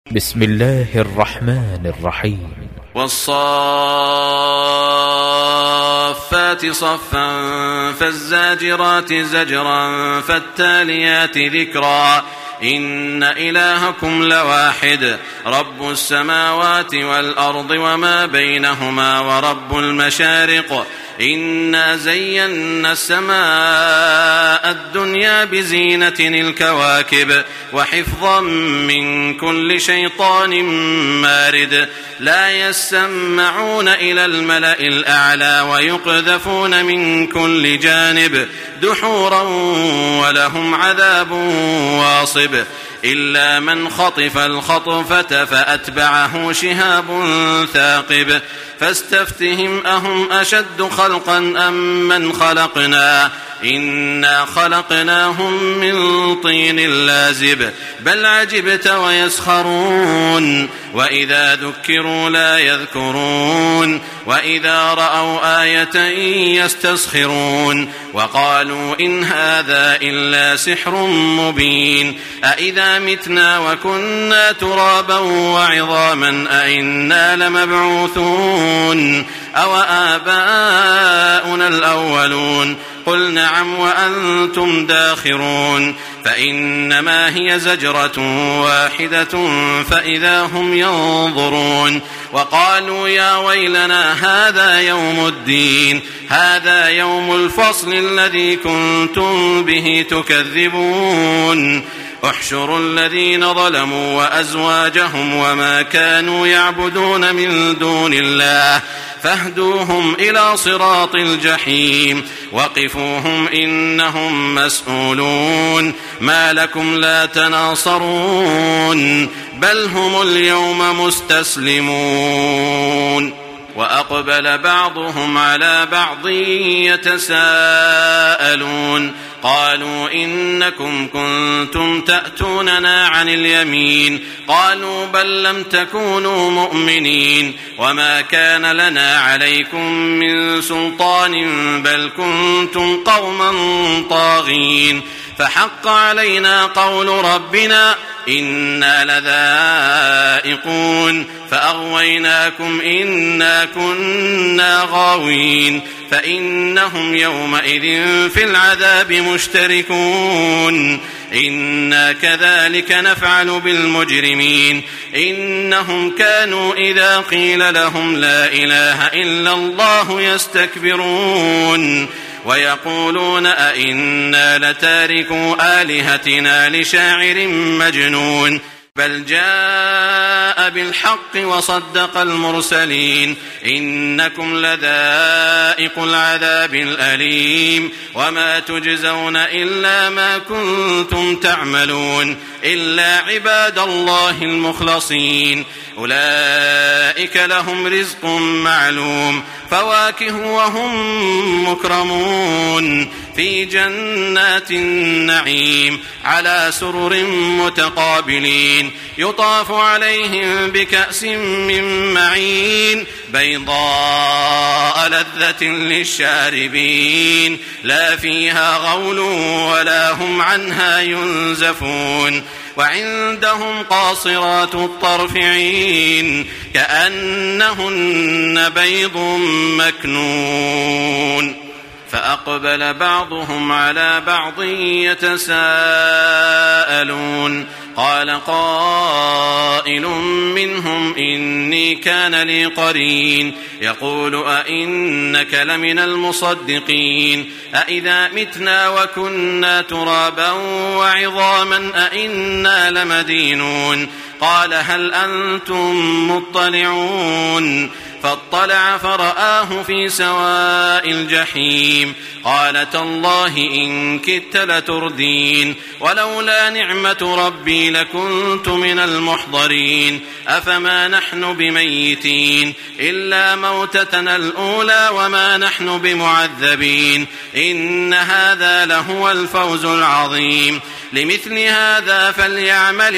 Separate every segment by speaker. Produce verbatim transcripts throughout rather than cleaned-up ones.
Speaker 1: بسم الله الرحمن الرحيم.
Speaker 2: والصافات صفا فالزاجرات زجرا فالتاليات ذكرا إن إلهكم لواحد رب السماوات والأرض وما بينهما ورب المشارق إنا زينا السماء الدنيا بزينة الكواكب وحفظا من كل شيطان مارد لا يسمعون إلى الملأ الأعلى ويقذفون من كل جانب دحورا ولهم عذاب واصب إلا من خطف الخطفة فأتبعه شهاب ثاقب فاستفتهم أهم أشد خلقا أم من خلقنا إنا خلقناهم من طين لازب بل عجبت ويسخرون وإذا ذكروا لا يذكرون وإذا رأوا آية يستسخرون وقالوا إن هذا إلا سحر مبين أإذا متنا وكنا ترابا وعظاما أإنا لمبعوثون أو آباؤنا الأولون قل نعم وأنتم داخرون فإنما هي زجرة واحدة فإذا هم ينظرون وقالوا يا ويلنا هذا يوم الدين هذا يوم الفصل الذي كنتم به تكذبون احشروا الذين ظلموا وأزواجهم وما كانوا يعبدون من دون الله فاهدوهم إلى صراط الجحيم وقفوهم إنهم مسؤولون ما لكم لا تناصرون بل هم اليوم مستسلمون وأقبل بعضهم على بعض يتساءلون قالوا إنكم كنتم تأتوننا عن اليمين قالوا بل لم تكونوا مؤمنين وما كان لنا عليكم من سلطان بل كنتم قوما طاغين فحق علينا قول ربنا إنا لذائقون فأغويناكم إنا كنا غاوين فإنهم يومئذ في العذاب مشتركون إنا كذلك نفعل بالمجرمين إنهم كانوا إذا قيل لهم لا إله إلا الله يستكبرون ويقولون أئنا لتاركوا آلهتنا لشاعر مجنون بل جاء بالحق وصدق المرسلين إنكم لذائق العذاب الأليم وما تجزون إلا ما كنتم تعملون إلا عباد الله المخلصين أولئك لهم رزق معلوم فواكه وهم مكرمون في جنات النعيم على سرر متقابلين يطاف عليهم بكأس من معين بيضاء لذة للشاربين لا فيها غول ولا هم عنها ينزفون وعندهم قاصرات الطرف عين كأنهن بيض مكنون فأقبل بعضهم على بعض يتساءلون قال قائل منهم إني كان لي قرين يقول أئنك لمن المصدقين أئذا متنا وكنا ترابا وعظاما أئنا لمدينون قال هل أنتم مطلعون فاطلع فرآه في سواء الجحيم قال تالله إن كدت لتردين ولولا نعمة ربي لكنت من المحضرين أفما نحن بميتين إلا موتتنا الأولى وما نحن بمعذبين إن هذا لهو الفوز العظيم لمثل هذا فليعمل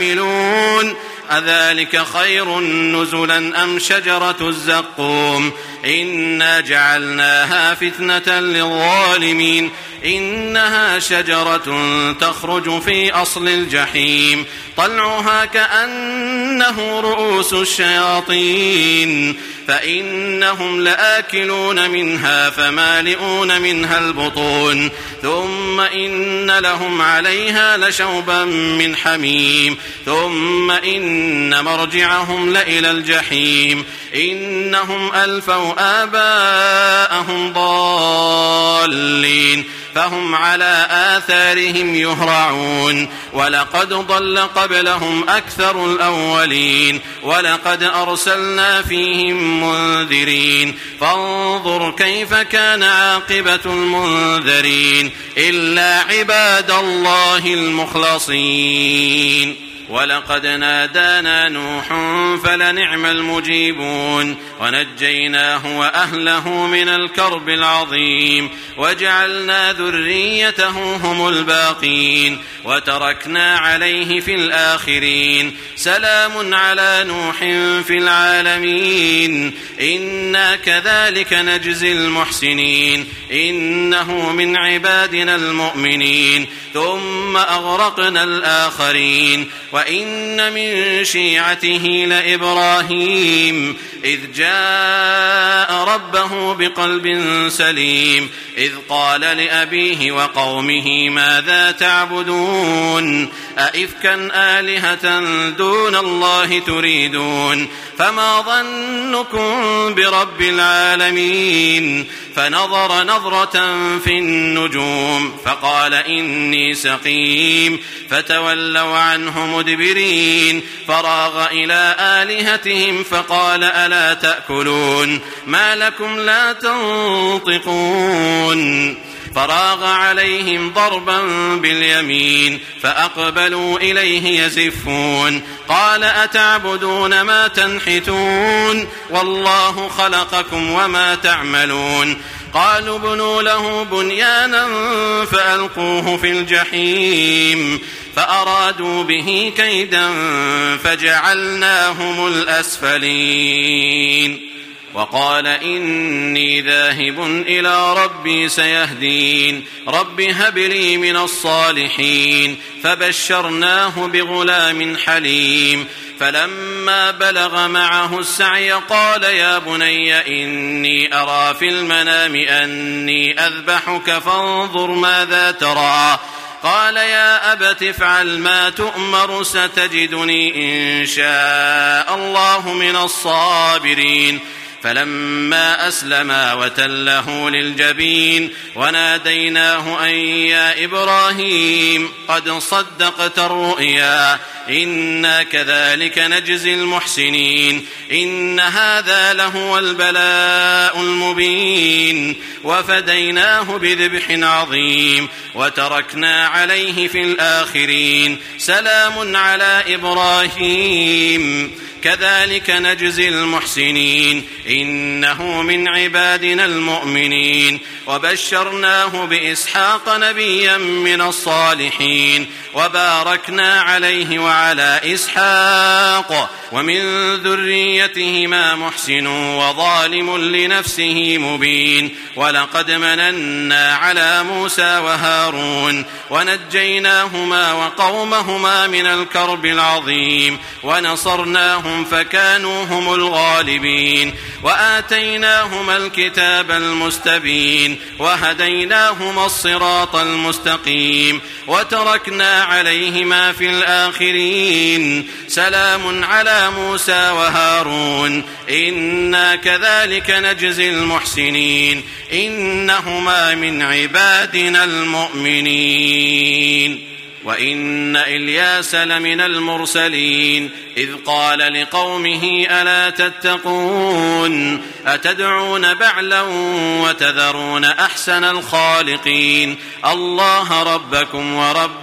Speaker 2: العاملون أذلك خير نزلا أم شجرة الزقوم إنا جعلناها فتنة للظالمين إنها شجرة تخرج في أصل الجحيم طلعها كأنه رؤوس الشياطين فإنهم لآكلون منها فمالئون منها البطون ثم إن لهم عليها لشوبا من حميم ثم إن مرجعهم لإلى الجحيم إنهم ألفوا آباءهم ضالين فهم على آثارهم يهرعون ولقد ضل قبلهم أكثر الأولين ولقد أرسلنا فيهم منذرين فانظر كيف كان عاقبة المنذرين إلا عباد الله المخلصين ولقد نادانا نوح فلنعم المجيبون ونجيناه وأهله من الكرب العظيم وجعلنا ذريته هم الباقين وتركنا عليه في الآخرين سلام على نوح في العالمين إنا كذلك نجزي المحسنين إنه من عبادنا المؤمنين ثم أغرقنا الآخرين وإن من شيعته لإبراهيم إذ جاء ربه بقلب سليم إذ قال لأبيه وقومه ماذا تعبدون أئفكا آلهة دون الله تريدون فما ظنكم برب العالمين فنظر نظرة في النجوم فقال إني سقيم فتولوا عنه مدبرين فراغ إلى آلهتهم فقال ألا تأكلون ما لكم لا تنطقون فراغ عليهم ضربا باليمين فأقبلوا إليه يزفون قال أتعبدون ما تنحتون والله خلقكم وما تعملون قالوا بنوا له بنيانا فألقوه في الجحيم فأرادوا به كيدا فجعلناهم الأسفلين وقال إني ذاهب إلى ربي سيهدين رب هب لي من الصالحين فبشرناه بغلام حليم فلما بلغ معه السعي قال يا بني إني أرى في المنام أني أذبحك فانظر ماذا ترى قال يا أبت افعل ما تؤمر ستجدني إن شاء الله من الصابرين فلما أسلما وتله للجبين وناديناه أن يا إبراهيم قد صدقت الرؤيا إنا كذلك نجزي المحسنين إن هذا لهو البلاء المبين وفديناه بذبح عظيم وتركنا عليه في الآخرين سلام على إبراهيم كذلك نجزي المحسنين إنه من عبادنا المؤمنين وبشرناه بإسحاق نبيا من الصالحين وباركنا عليه وعلى إسحاق ومن ذريتهما محسن وظالم لنفسه مبين ولقد مننا على موسى وهارون ونجيناهما وقومهما من الكرب العظيم ونصرناهم فكانوا هم الغالبين وآتيناهما الكتاب المستبين وهديناهما الصراط المستقيم وتركنا عليهما في الآخرين سلام على موسى وهارون إنا كذلك نجزي المحسنين إنهما من عبادنا المؤمنين وإن إلياس لمن المرسلين إذ قال لقومه ألا تتقون أتدعون بعلا وتذرون أحسن الخالقين الله ربكم ورب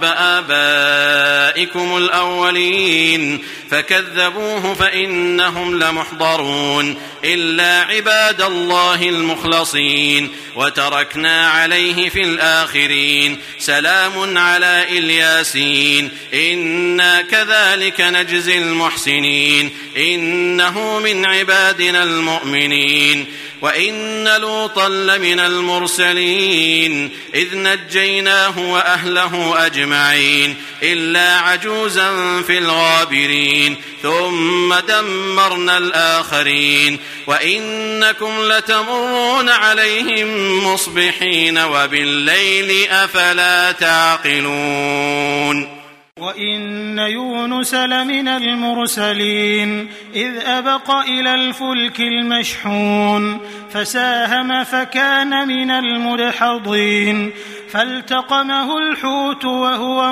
Speaker 2: آبائكم الأولين فكذبوه فإنهم لمحضرون إلا عباد الله المخلصين وتركنا عليه في الآخرين سلام على إلياسين إنا كذلك نجزي المحسنين إنه من عبادنا المؤمنين وإن لوطا لمن المرسلين إذ نجيناه وأهله أجمعين إلا عجوزا في الغابرين ثم دمرنا الآخرين وإنكم لتمرون عليهم مصبحين وبالليل أفلا تعقلون
Speaker 3: وإن يونس لمن المرسلين إذ أبق إلى الفلك المشحون فساهم فكان من المدحضين فالتقمه الحوت وهو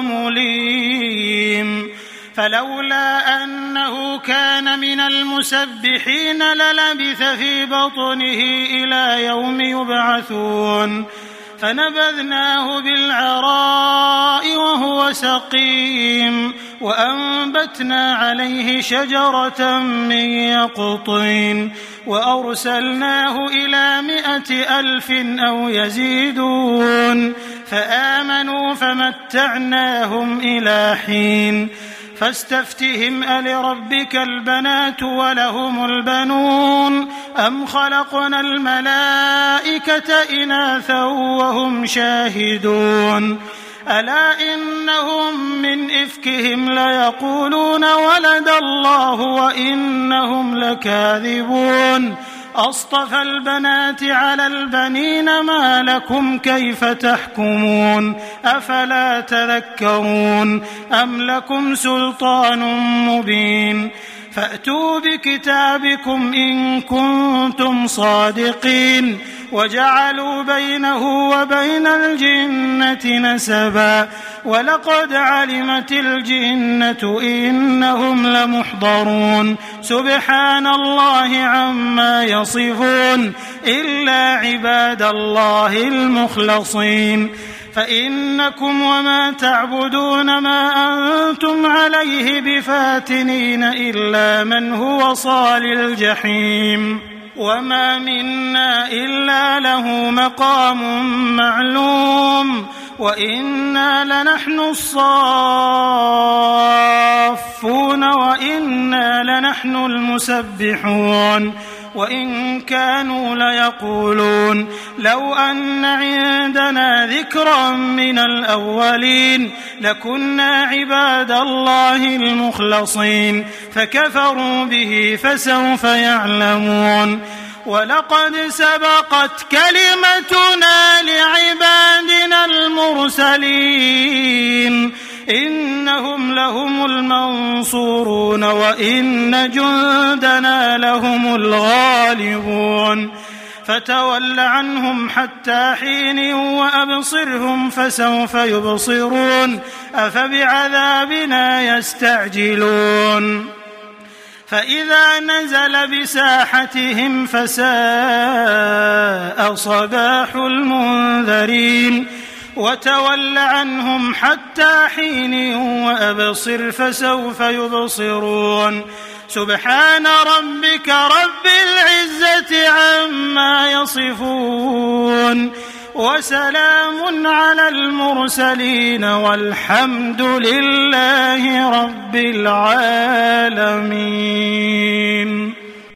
Speaker 3: مليم فلولا أنه كان من المسبحين للبث في بطنه إلى يوم يبعثون فنبذناه بالعراء وهو سقيم وأنبتنا عليه شجرة من يقطين وأرسلناه إلى مائة ألف أو يزيدون فآمنوا فمتعناهم إلى حين فاستفتهم ألربك البنات ولهم البنون أم خلقنا الملائكة إناثا وهم شاهدون ألا إنهم من إفكهم ليقولون ولد الله وإنهم لكاذبون أصطفى البنات على البنين ما لكم كيف تحكمون أفلا تذكرون أم لكم سلطان مبين فأتوا بكتابكم إن كنتم صادقين وجعلوا بينه وبين الجنة نسبا ولقد علمت الجنة إنهم لمحضرون سبحان الله عما يصفون إلا عباد الله المخلصين فإنكم وما تعبدون ما أنتم عليه بفاتنين إلا من هو صال الجحيم وما منا إلا له مقام معلوم وإنا لنحن الصافون وإنا لنحن المسبحون وإن كانوا ليقولون لو أن عندنا ذكرا من الأولين لكنا عباد الله المخلصين فكفروا به فسوف يعلمون ولقد سبقت كلمتنا لعبادنا المرسلين إنهم لهم المنصورون وإن جندنا لهم الغالبون فتول عنهم حتى حين وأبصرهم فسوف يبصرون أفبعذابنا يستعجلون فإذا نزل بساحتهم فساء صباح المنذرين وتول عنهم حتى حين وأبصر فسوف يبصرون سبحان ربك رب العزة عما يصفون وسلام على المرسلين والحمد لله رب العالمين.